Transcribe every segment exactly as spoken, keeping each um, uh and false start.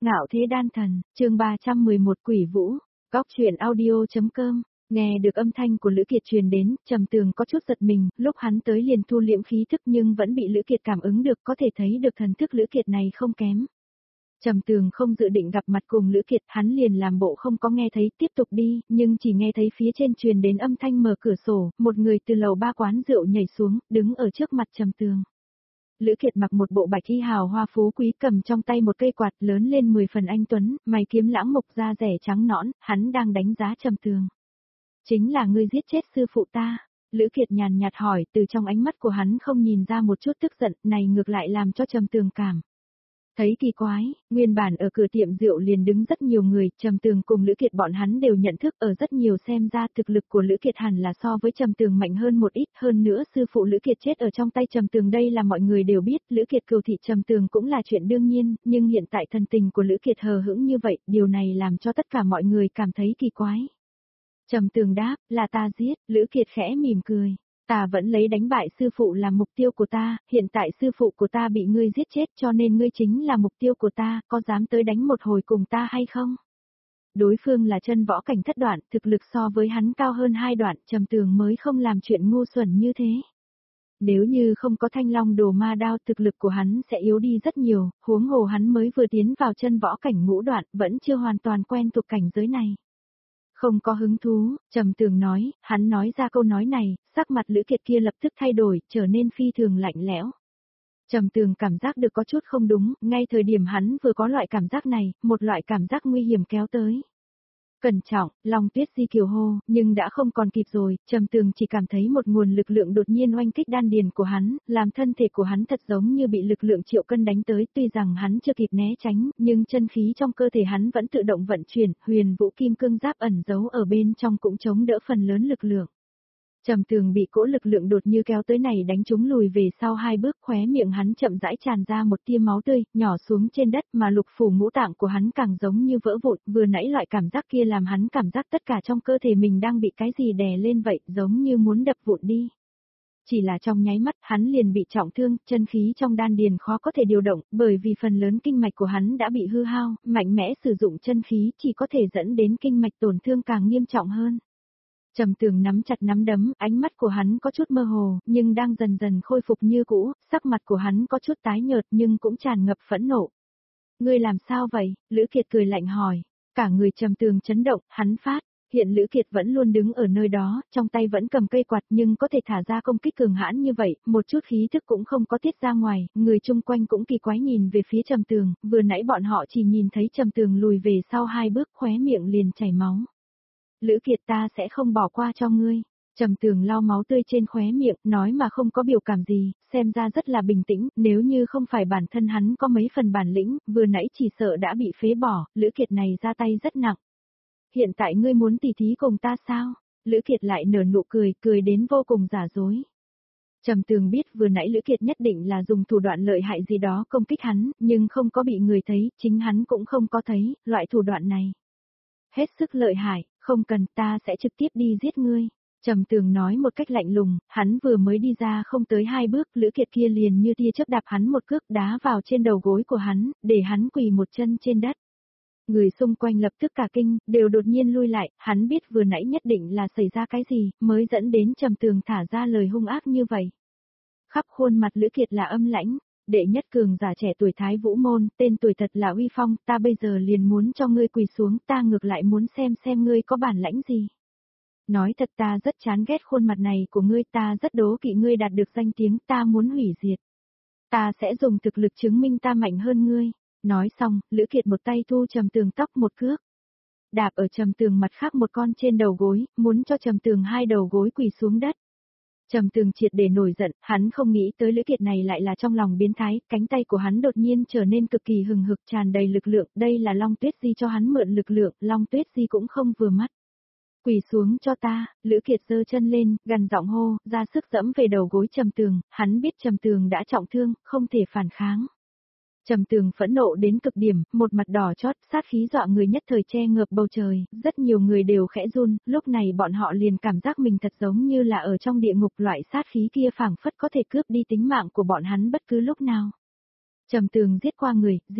Ngạo thế đan thần, chương ba trăm mười một Quỷ Vũ, Góc truyện audio.com. Nghe được âm thanh của Lữ Kiệt truyền đến, Trầm Tường có chút giật mình, lúc hắn tới liền thu liễm khí thức nhưng vẫn bị Lữ Kiệt cảm ứng được, có thể thấy được thần thức Lữ Kiệt này không kém. Trầm Tường không dự định gặp mặt cùng Lữ Kiệt, hắn liền làm bộ không có nghe thấy, tiếp tục đi, nhưng chỉ nghe thấy phía trên truyền đến âm thanh mở cửa sổ, một người từ lầu ba quán rượu nhảy xuống, đứng ở trước mặt Trầm Tường. Lữ Kiệt mặc một bộ bạch y hào hoa phú quý, cầm trong tay một cây quạt lớn lên mười phần anh tuấn, mày kiếm lãng mục, da rẻ trắng nõn, hắn đang đánh giá Trầm Tường. Chính là ngươi giết chết sư phụ ta? Lữ Kiệt nhàn nhạt hỏi, từ trong ánh mắt của hắn không nhìn ra một chút tức giận, này ngược lại làm cho Trầm Tường cảm thấy kỳ quái. Nguyên bản ở cửa tiệm rượu liền đứng rất nhiều người, Trầm Tường cùng Lữ Kiệt bọn hắn đều nhận thức, ở rất nhiều xem ra thực lực của Lữ Kiệt hẳn là so với Trầm Tường mạnh hơn một ít, hơn nữa sư phụ Lữ Kiệt chết ở trong tay Trầm Tường đây là mọi người đều biết, Lữ Kiệt cừu thị Trầm Tường cũng là chuyện đương nhiên, nhưng hiện tại thần tình của Lữ Kiệt hờ hững như vậy, điều này làm cho tất cả mọi người cảm thấy kỳ quái. Trầm Tường đáp, là ta giết. Lữ Kiệt khẽ mỉm cười. Ta vẫn lấy đánh bại sư phụ làm mục tiêu của ta, hiện tại sư phụ của ta bị ngươi giết chết cho nên ngươi chính là mục tiêu của ta, có dám tới đánh một hồi cùng ta hay không? Đối phương là chân võ cảnh thất đoạn, thực lực so với hắn cao hơn hai đoạn, Trầm Tường mới không làm chuyện ngu xuẩn như thế. Nếu như không có thanh long đồ ma đao, thực lực của hắn sẽ yếu đi rất nhiều, huống hồ hắn mới vừa tiến vào chân võ cảnh ngũ đoạn, vẫn chưa hoàn toàn quen thuộc cảnh giới này. Không có hứng thú, Trầm Tường nói, hắn nói ra câu nói này, sắc mặt Lữ Kiệt kia lập tức thay đổi, trở nên phi thường lạnh lẽo. Trầm Tường cảm giác được có chút không đúng, ngay thời điểm hắn vừa có loại cảm giác này, một loại cảm giác nguy hiểm kéo tới. Cẩn trọng, Long Tuyết Di kiều hô, nhưng đã không còn kịp rồi, Trầm Tường chỉ cảm thấy một nguồn lực lượng đột nhiên oanh kích đan điền của hắn, làm thân thể của hắn thật giống như bị lực lượng triệu cân đánh tới, tuy rằng hắn chưa kịp né tránh, nhưng chân khí trong cơ thể hắn vẫn tự động vận chuyển, huyền vũ kim cương giáp ẩn giấu ở bên trong cũng chống đỡ phần lớn lực lượng. Trầm Tường bị cỗ lực lượng đột như kéo tới này đánh trúng lùi về sau hai bước, khóe miệng hắn chậm rãi tràn ra một tia máu tươi, nhỏ xuống trên đất, mà lục phủ ngũ tạng của hắn càng giống như vỡ vụn, vừa nãy loại cảm giác kia làm hắn cảm giác tất cả trong cơ thể mình đang bị cái gì đè lên vậy, giống như muốn đập vụn đi. Chỉ là trong nháy mắt, hắn liền bị trọng thương, chân khí trong đan điền khó có thể điều động, bởi vì phần lớn kinh mạch của hắn đã bị hư hao, mạnh mẽ sử dụng chân khí chỉ có thể dẫn đến kinh mạch tổn thương càng nghiêm trọng hơn. Trầm Tường nắm chặt nắm đấm, ánh mắt của hắn có chút mơ hồ, nhưng đang dần dần khôi phục như cũ, sắc mặt của hắn có chút tái nhợt nhưng cũng tràn ngập phẫn nộ. Ngươi làm sao vậy? Lữ Kiệt cười lạnh hỏi. Cả người Trầm Tường chấn động, hắn phát, hiện Lữ Kiệt vẫn luôn đứng ở nơi đó, trong tay vẫn cầm cây quạt nhưng có thể thả ra công kích cường hãn như vậy, một chút khí thức cũng không có tiết ra ngoài, người chung quanh cũng kỳ quái nhìn về phía Trầm Tường, vừa nãy bọn họ chỉ nhìn thấy Trầm Tường lùi về sau hai bước, khóe miệng liền chảy máu. Lữ Kiệt, ta sẽ không bỏ qua cho ngươi. Trầm Tường lau máu tươi trên khóe miệng, nói mà không có biểu cảm gì, xem ra rất là bình tĩnh, nếu như không phải bản thân hắn có mấy phần bản lĩnh, vừa nãy chỉ sợ đã bị phế bỏ, Lữ Kiệt này ra tay rất nặng. Hiện tại ngươi muốn tỉ thí cùng ta sao? Lữ Kiệt lại nở nụ cười, cười đến vô cùng giả dối. Trầm Tường biết vừa nãy Lữ Kiệt nhất định là dùng thủ đoạn lợi hại gì đó công kích hắn, nhưng không có bị người thấy, chính hắn cũng không có thấy, loại thủ đoạn này. Hết sức lợi hại, không cần, ta sẽ trực tiếp đi giết ngươi. Trầm Tường nói một cách lạnh lùng, hắn vừa mới đi ra không tới hai bước, Lữ Kiệt kia liền như tia chớp đạp hắn một cước đá vào trên đầu gối của hắn, để hắn quỳ một chân trên đất. Người xung quanh lập tức cả kinh, đều đột nhiên lui lại, hắn biết vừa nãy nhất định là xảy ra cái gì, mới dẫn đến Trầm Tường thả ra lời hung ác như vậy. Khắp khuôn mặt Lữ Kiệt là âm lãnh. Đệ nhất cường giả trẻ tuổi Thái Vũ Môn, tên tuổi thật là uy phong, ta bây giờ liền muốn cho ngươi quỳ xuống, ta ngược lại muốn xem xem ngươi có bản lãnh gì. Nói thật, ta rất chán ghét khuôn mặt này của ngươi, ta rất đố kỵ ngươi đạt được danh tiếng, ta muốn hủy diệt. Ta sẽ dùng thực lực chứng minh ta mạnh hơn ngươi. Nói xong, Lữ Kiệt một tay thu Trầm Tường tóc một cước. Đạp ở Trầm Tường mặt khác một con trên đầu gối, muốn cho Trầm Tường hai đầu gối quỳ xuống đất. Trầm Tường triệt để nổi giận, hắn không nghĩ tới Lữ Kiệt này lại là trong lòng biến thái, cánh tay của hắn đột nhiên trở nên cực kỳ hừng hực tràn đầy lực lượng, đây là Long Tuyết Di cho hắn mượn lực lượng, Long Tuyết Di cũng không vừa mắt. Quỳ xuống cho ta, Lữ Kiệt giơ chân lên, gằn giọng hô, ra sức dẫm về đầu gối Trầm Tường, hắn biết Trầm Tường đã trọng thương, không thể phản kháng. Trầm Tường phẫn nộ đến cực điểm, một mặt đỏ chót, sát khí dọa người nhất thời che ngợp bầu trời, rất nhiều người đều khẽ run, lúc này bọn họ liền cảm giác mình thật giống như là ở trong địa ngục, loại sát khí kia phảng phất có thể cướp đi tính mạng của bọn hắn bất cứ lúc nào. Trầm Tường giết qua người, giết,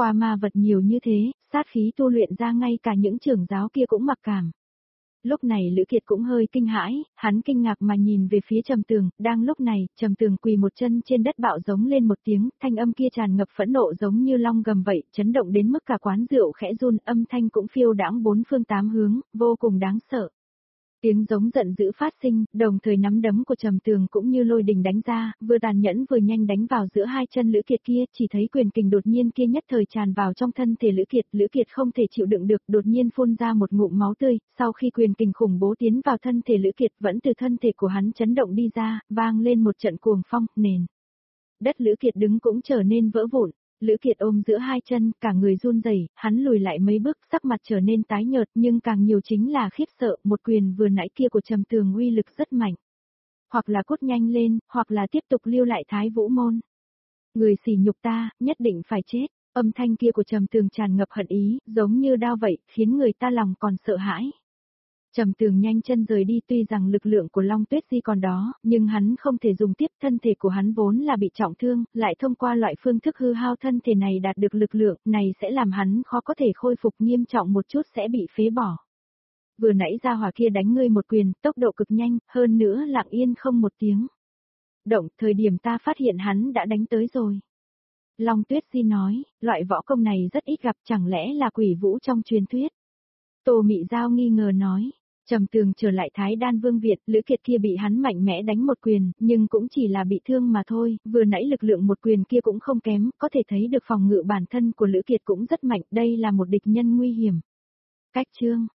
qua ma vật nhiều như thế, sát khí tu luyện ra ngay cả những trưởng giáo kia cũng mặc cảm. Lúc này Lữ Kiệt cũng hơi kinh hãi, hắn kinh ngạc mà nhìn về phía Trầm Tường, đang lúc này, Trầm Tường quỳ một chân trên đất bạo giống lên một tiếng, thanh âm kia tràn ngập phẫn nộ giống như long gầm vậy, chấn động đến mức cả quán rượu khẽ run, âm thanh cũng phiêu đãng bốn phương tám hướng, vô cùng đáng sợ. Tiếng giống giận dữ phát sinh, đồng thời nắm đấm của Trầm Tường cũng như lôi đình đánh ra, vừa tàn nhẫn vừa nhanh đánh vào giữa hai chân Lữ Kiệt kia, chỉ thấy quyền kình đột nhiên kia nhất thời tràn vào trong thân thể Lữ Kiệt, Lữ Kiệt không thể chịu đựng được, đột nhiên phun ra một ngụm máu tươi, sau khi quyền kình khủng bố tiến vào thân thể Lữ Kiệt, vẫn từ thân thể của hắn chấn động đi ra, vang lên một trận cuồng phong, nền đất Lữ Kiệt đứng cũng trở nên vỡ vụn. Lữ Kiệt ôm giữa hai chân, cả người run rẩy, hắn lùi lại mấy bước, sắc mặt trở nên tái nhợt, nhưng càng nhiều chính là khiếp sợ, một quyền vừa nãy kia của Trầm Tường uy lực rất mạnh. Hoặc là cút nhanh lên, hoặc là tiếp tục lưu lại Thái Vũ môn. Người sỉ nhục ta, nhất định phải chết. Âm thanh kia của Trầm Tường tràn ngập hận ý, giống như đao vậy, khiến người ta lòng còn sợ hãi. Trầm Tường nhanh chân rời đi, tuy rằng lực lượng của Long Tuyết Di còn đó, nhưng hắn không thể dùng tiếp, thân thể của hắn vốn là bị trọng thương, lại thông qua loại phương thức hư hao thân thể này đạt được lực lượng, này sẽ làm hắn khó có thể khôi phục, nghiêm trọng một chút sẽ bị phế bỏ. Vừa nãy ra hỏa kia đánh ngươi một quyền, tốc độ cực nhanh, hơn nữa lặng yên không một tiếng động, thời điểm ta phát hiện hắn đã đánh tới rồi. Long Tuyết Di nói, loại võ công này rất ít gặp, chẳng lẽ là quỷ vũ trong truyền thuyết. Tô Mị Giao nghi ngờ nói. Trầm Tường trở lại Thái Đan Vương Việt, Lữ Kiệt kia bị hắn mạnh mẽ đánh một quyền, nhưng cũng chỉ là bị thương mà thôi, vừa nãy lực lượng một quyền kia cũng không kém, có thể thấy được phòng ngự bản thân của Lữ Kiệt cũng rất mạnh, đây là một địch nhân nguy hiểm. Cách chương